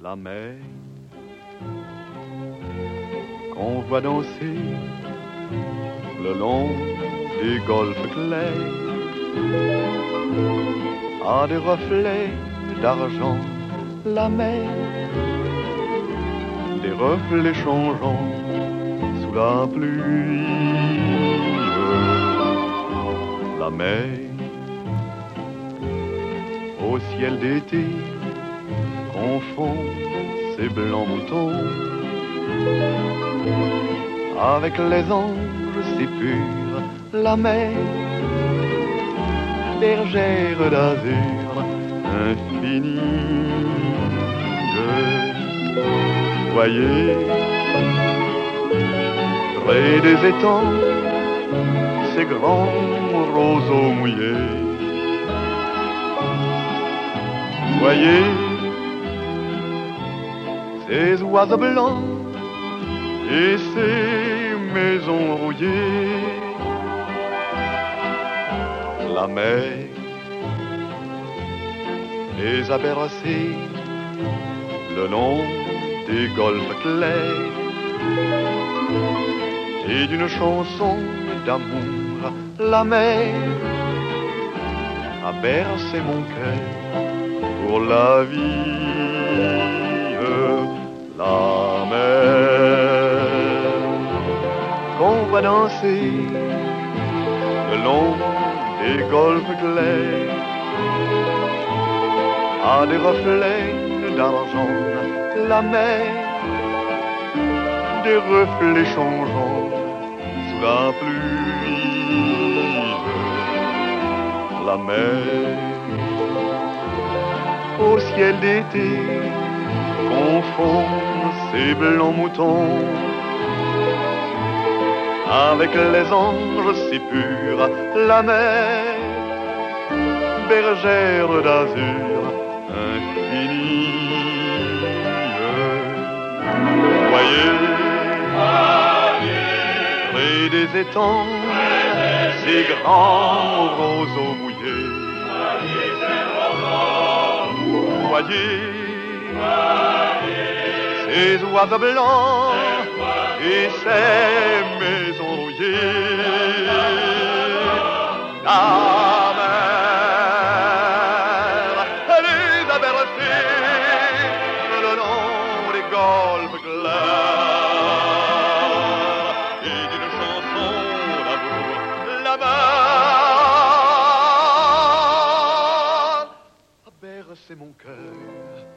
la mer qu'on voit danser le long des golfes clairs a des reflets d'argent, la mer, des reflets changeants sous la pluie. La mer au ciel d'été confond ses blancs moutons avec les anges si purs. La mer, bergère d'azur infinie. Voyez, près des étangs, ces grands roseaux mouillés. Voyez, ces oiseaux blancs et ces maisons rouillées. La mer les a bercés le long des golfes clairs et d'une chanson d'amour. La mer a bercé mon cœur pour la vie. La mer qu'on va danser le long des golfes clairs a des reflets d'argent. La mer, des reflets changeants sous la pluie. La mer au ciel d'été confond ses blancs moutons avec les anges si purs. La mer, bergère d'azur infinie. Voyez, près des étangs, ces grands roseaux mouillés. Voyez, ces oiseaux blancs et ces maisons rouillées. La mer, elle les a bercés le long des golfes clairs et d'une chanson d'amour. La mer a bercé mon cœur